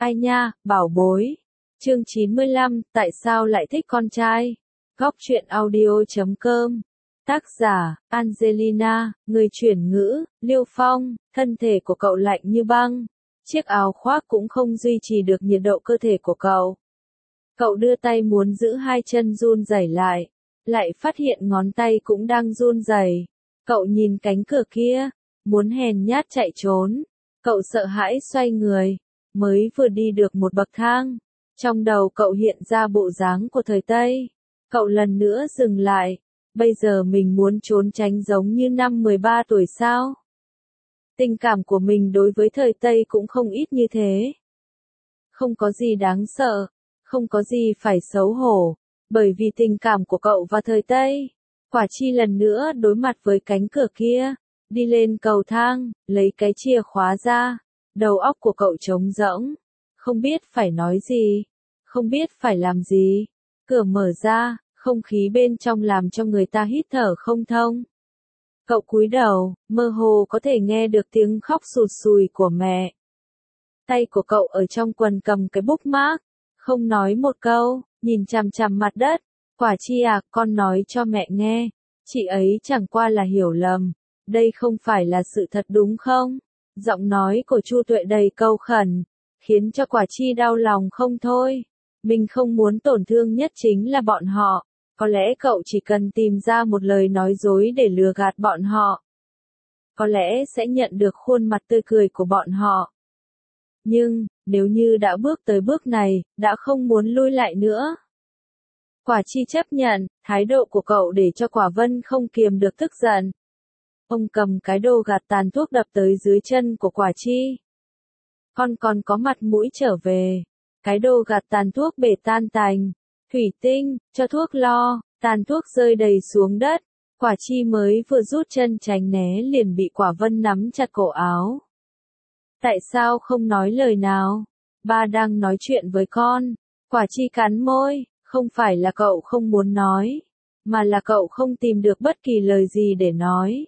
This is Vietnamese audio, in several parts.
Ai nha, bảo bối. Chương 95, tại sao lại thích con trai? Góc truyện audio.com. Tác giả, Angelina, người chuyển ngữ, Liêu Phong, thân thể của cậu lạnh như băng. Chiếc áo khoác cũng không duy trì được nhiệt độ cơ thể của cậu. Cậu đưa tay muốn giữ hai chân run rẩy lại phát hiện ngón tay cũng đang run rẩy. Cậu nhìn cánh cửa kia, muốn hèn nhát chạy trốn. Cậu sợ hãi xoay người, mới vừa đi được một bậc thang. Trong đầu cậu hiện ra bộ dáng của thời Tây. Cậu lần nữa dừng lại. Bây giờ mình muốn trốn tránh giống như năm 13 tuổi sao? Tình cảm của mình đối với thời Tây cũng không ít như thế. Không có gì đáng sợ, không có gì phải xấu hổ, bởi vì tình cảm của cậu và thời Tây. Quả chi lần nữa đối mặt với cánh cửa kia, đi lên cầu thang, lấy cái chìa khóa ra, đầu óc của cậu trống rỗng, không biết phải nói gì, không biết phải làm gì. Cửa mở ra, không khí bên trong làm cho người ta hít thở không thông. Cậu cúi đầu, mơ hồ có thể nghe được tiếng khóc sụt sùi của mẹ. Tay của cậu ở trong quần cầm cái bookmark, không nói một câu, nhìn chằm chằm mặt đất. Quả chi à, con nói cho mẹ nghe, chị ấy chẳng qua là hiểu lầm, đây không phải là sự thật đúng không? Giọng nói của Chu Tuệ đầy câu khẩn, khiến cho Quả chi đau lòng không thôi. Mình không muốn tổn thương nhất chính là bọn họ, có lẽ cậu chỉ cần tìm ra một lời nói dối để lừa gạt bọn họ. Có lẽ sẽ nhận được khuôn mặt tươi cười của bọn họ. Nhưng, nếu như đã bước tới bước này, đã không muốn lui lại nữa. Quả chi chấp nhận, thái độ của cậu để cho Quả Vân không kiềm được tức giận. Ông cầm cái đồ gạt tàn thuốc đập tới dưới chân của Quả chi. Con còn có mặt mũi trở về. Cái đồ gạt tàn thuốc bể tan tành. Thủy tinh, cho thuốc lo, tàn thuốc rơi đầy xuống đất. Quả chi mới vừa rút chân tránh né liền bị Quả Vân nắm chặt cổ áo. Tại sao không nói lời nào? Ba đang nói chuyện với con. Quả chi cắn môi, không phải là cậu không muốn nói, mà là cậu không tìm được bất kỳ lời gì để nói.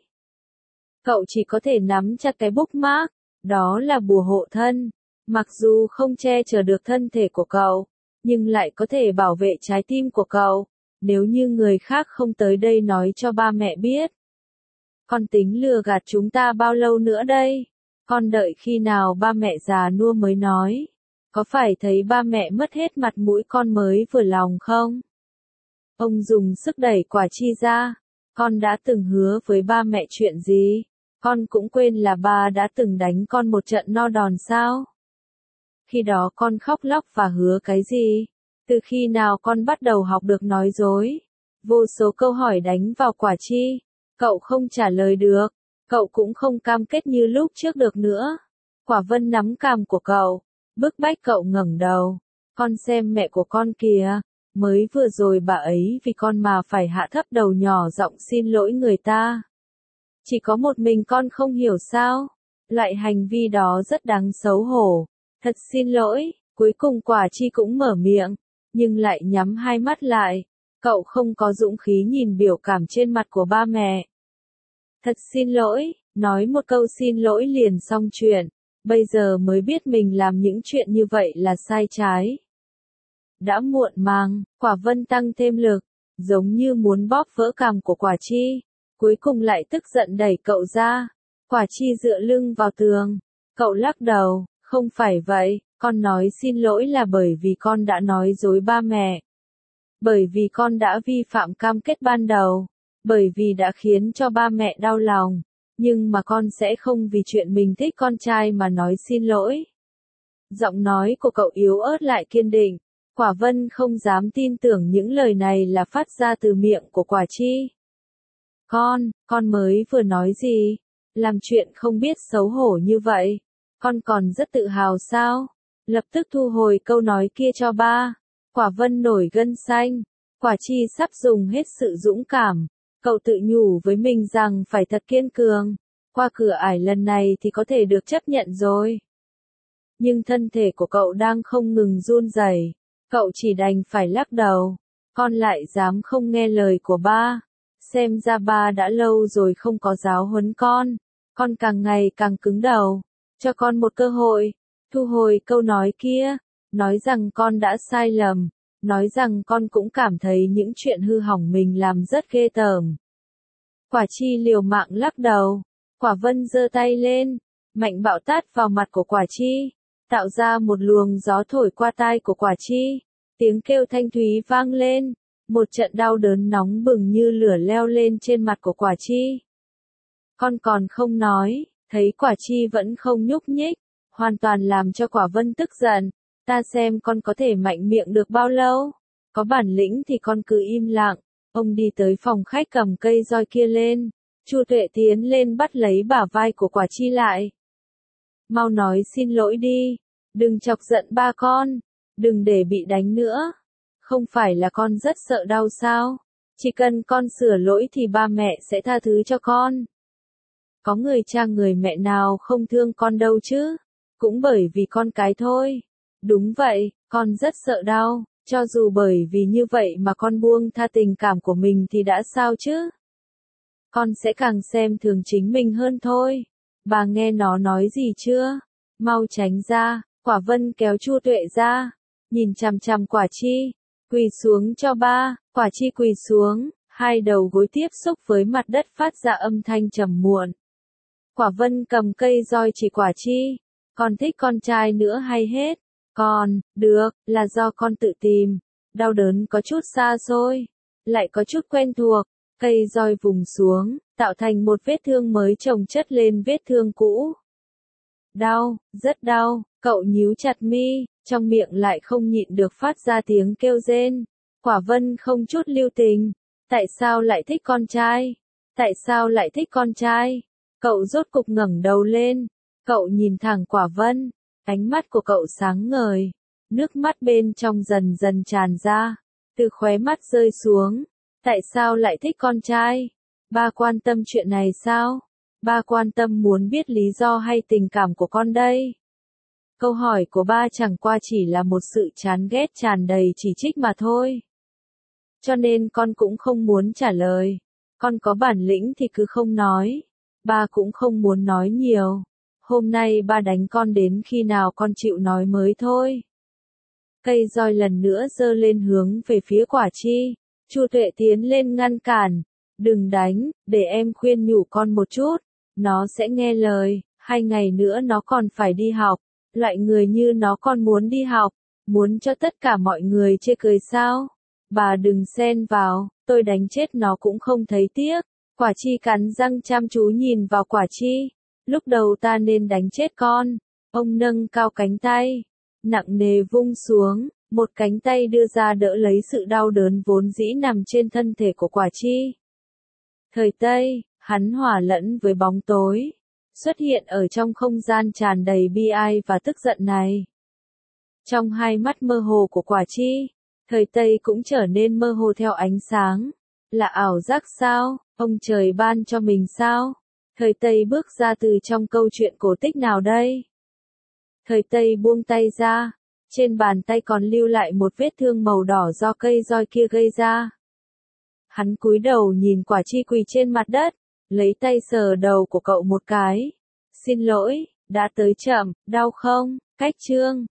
Cậu chỉ có thể nắm chặt cái bookmark, đó là bùa hộ thân. Mặc dù không che chở được thân thể của cậu, nhưng lại có thể bảo vệ trái tim của cậu, nếu như người khác không tới đây nói cho ba mẹ biết. Con tính lừa gạt chúng ta bao lâu nữa đây? Con đợi khi nào ba mẹ già nua mới nói. Có phải thấy ba mẹ mất hết mặt mũi con mới vừa lòng không? Ông dùng sức đẩy Quả chi ra. Con đã từng hứa với ba mẹ chuyện gì? Con cũng quên là ba đã từng đánh con một trận no đòn sao? Khi đó con khóc lóc và hứa cái gì? Từ khi nào con bắt đầu học được nói dối? Vô số câu hỏi đánh vào Quả chi. Cậu không trả lời được. Cậu cũng không cam kết như lúc trước được nữa. Quả Vân nắm cằm của cậu, bức bách cậu ngẩng đầu. Con xem mẹ của con kìa, mới vừa rồi bà ấy vì con mà phải hạ thấp đầu nhỏ giọng xin lỗi người ta. Chỉ có một mình con không hiểu sao? Loại hành vi đó rất đáng xấu hổ. Thật xin lỗi, cuối cùng Quả chi cũng mở miệng, nhưng lại nhắm hai mắt lại. Cậu không có dũng khí nhìn biểu cảm trên mặt của ba mẹ. Thật xin lỗi, nói một câu xin lỗi liền xong chuyện, bây giờ mới biết mình làm những chuyện như vậy là sai trái. Đã muộn màng, Quả Vân tăng thêm lực, giống như muốn bóp vỡ cằm của Quả chi, cuối cùng lại tức giận đẩy cậu ra. Quả chi dựa lưng vào tường, cậu lắc đầu, không phải vậy, con nói xin lỗi là bởi vì con đã nói dối ba mẹ. Bởi vì con đã vi phạm cam kết ban đầu. Bởi vì đã khiến cho ba mẹ đau lòng, nhưng mà con sẽ không vì chuyện mình thích con trai mà nói xin lỗi. Giọng nói của cậu yếu ớt lại kiên định, Quả Vân không dám tin tưởng những lời này là phát ra từ miệng của Quả chi. Con mới vừa nói gì? Làm chuyện không biết xấu hổ như vậy, con còn rất tự hào sao? Lập tức thu hồi câu nói kia cho ba. Quả Vân nổi gân xanh, Quả chi sắp dùng hết sự dũng cảm. Cậu tự nhủ với mình rằng phải thật kiên cường, qua cửa ải lần này thì có thể được chấp nhận rồi. Nhưng thân thể của cậu đang không ngừng run rẩy, cậu chỉ đành phải lắc đầu. Con lại dám không nghe lời của ba, xem ra ba đã lâu rồi không có giáo huấn con càng ngày càng cứng đầu. Cho con một cơ hội, thu hồi câu nói kia, nói rằng con đã sai lầm, nói rằng con cũng cảm thấy những chuyện hư hỏng mình làm rất ghê tởm. Quả chi liều mạng lắc đầu, Quả Vân giơ tay lên, mạnh bạo tát vào mặt của Quả chi, tạo ra một luồng gió thổi qua tai của Quả chi, tiếng kêu thanh thúy vang lên, một trận đau đớn nóng bừng như lửa leo lên trên mặt của Quả chi. Con còn không nói, thấy Quả chi vẫn không nhúc nhích, hoàn toàn làm cho Quả Vân tức giận, ta xem con có thể mạnh miệng được bao lâu, có bản lĩnh thì con cứ im lặng. Ông đi tới phòng khách cầm cây roi kia lên, Chu Tuệ tiến lên bắt lấy bả vai của Quả chi lại. Mau nói xin lỗi đi, đừng chọc giận ba con, đừng để bị đánh nữa. Không phải là con rất sợ đau sao? Chỉ cần con sửa lỗi thì ba mẹ sẽ tha thứ cho con. Có người cha người mẹ nào không thương con đâu chứ? Cũng bởi vì con cái thôi. Đúng vậy, con rất sợ đau. Cho dù bởi vì như vậy mà con buông tha tình cảm của mình thì đã sao chứ? Con sẽ càng xem thường chính mình hơn thôi. Bà nghe nó nói gì chưa? Mau tránh ra, Quả Vân kéo Chu Tuệ ra, nhìn chằm chằm Quả chi, quỳ xuống cho ba, Quả chi quỳ xuống, hai đầu gối tiếp xúc với mặt đất phát ra âm thanh trầm muộn. Quả Vân cầm cây roi chỉ Quả chi, con thích con trai nữa hay hết? Con, được, là do con tự tìm. Đau đớn có chút xa xôi, lại có chút quen thuộc. Cây roi vùng xuống, tạo thành một vết thương mới chồng chất lên vết thương cũ. Đau, rất đau, cậu nhíu chặt mi, trong miệng lại không nhịn được phát ra tiếng kêu rên. Quả Vân không chút lưu tình. Tại sao lại thích con trai? Tại sao lại thích con trai? Cậu rốt cục ngẩng đầu lên. Cậu nhìn thẳng Quả Vân. Ánh mắt của cậu sáng ngời, nước mắt bên trong dần dần tràn ra, từ khóe mắt rơi xuống. Tại sao lại thích con trai? Ba quan tâm chuyện này sao? Ba quan tâm muốn biết lý do hay tình cảm của con đây? Câu hỏi của ba chẳng qua chỉ là một sự chán ghét tràn đầy chỉ trích mà thôi. Cho nên con cũng không muốn trả lời. Con có bản lĩnh thì cứ không nói. Ba cũng không muốn nói nhiều. Hôm nay ba đánh con đến khi nào con chịu nói mới thôi. Cây roi lần nữa giơ lên hướng về phía Quả chi. Chu Tuệ tiến lên ngăn cản. Đừng đánh, để em khuyên nhủ con một chút. Nó sẽ nghe lời, 2 ngày nữa nó còn phải đi học. Loại người như nó còn muốn đi học, muốn cho tất cả mọi người chê cười sao? Bà đừng xen vào, tôi đánh chết nó cũng không thấy tiếc. Quả chi cắn răng chăm chú nhìn vào Quả chi. Lúc đầu ta nên đánh chết con. Ông nâng cao cánh tay, nặng nề vung xuống, một cánh tay đưa ra đỡ lấy sự đau đớn vốn dĩ nằm trên thân thể của Quả chi. Thời Tây, hắn hòa lẫn với bóng tối, xuất hiện ở trong không gian tràn đầy bi ai và tức giận này. Trong hai mắt mơ hồ của Quả chi, Thời Tây cũng trở nên mơ hồ theo ánh sáng. Là ảo giác sao? Ông trời ban cho mình sao? Thời Tây bước ra từ trong câu chuyện cổ tích nào đây? Thời Tây buông tay ra, trên bàn tay còn lưu lại một vết thương màu đỏ do cây roi kia gây ra. Hắn cúi đầu nhìn Quả chi quỳ trên mặt đất, lấy tay sờ đầu của cậu một cái. Xin lỗi, đã tới chậm, đau không? Cách chương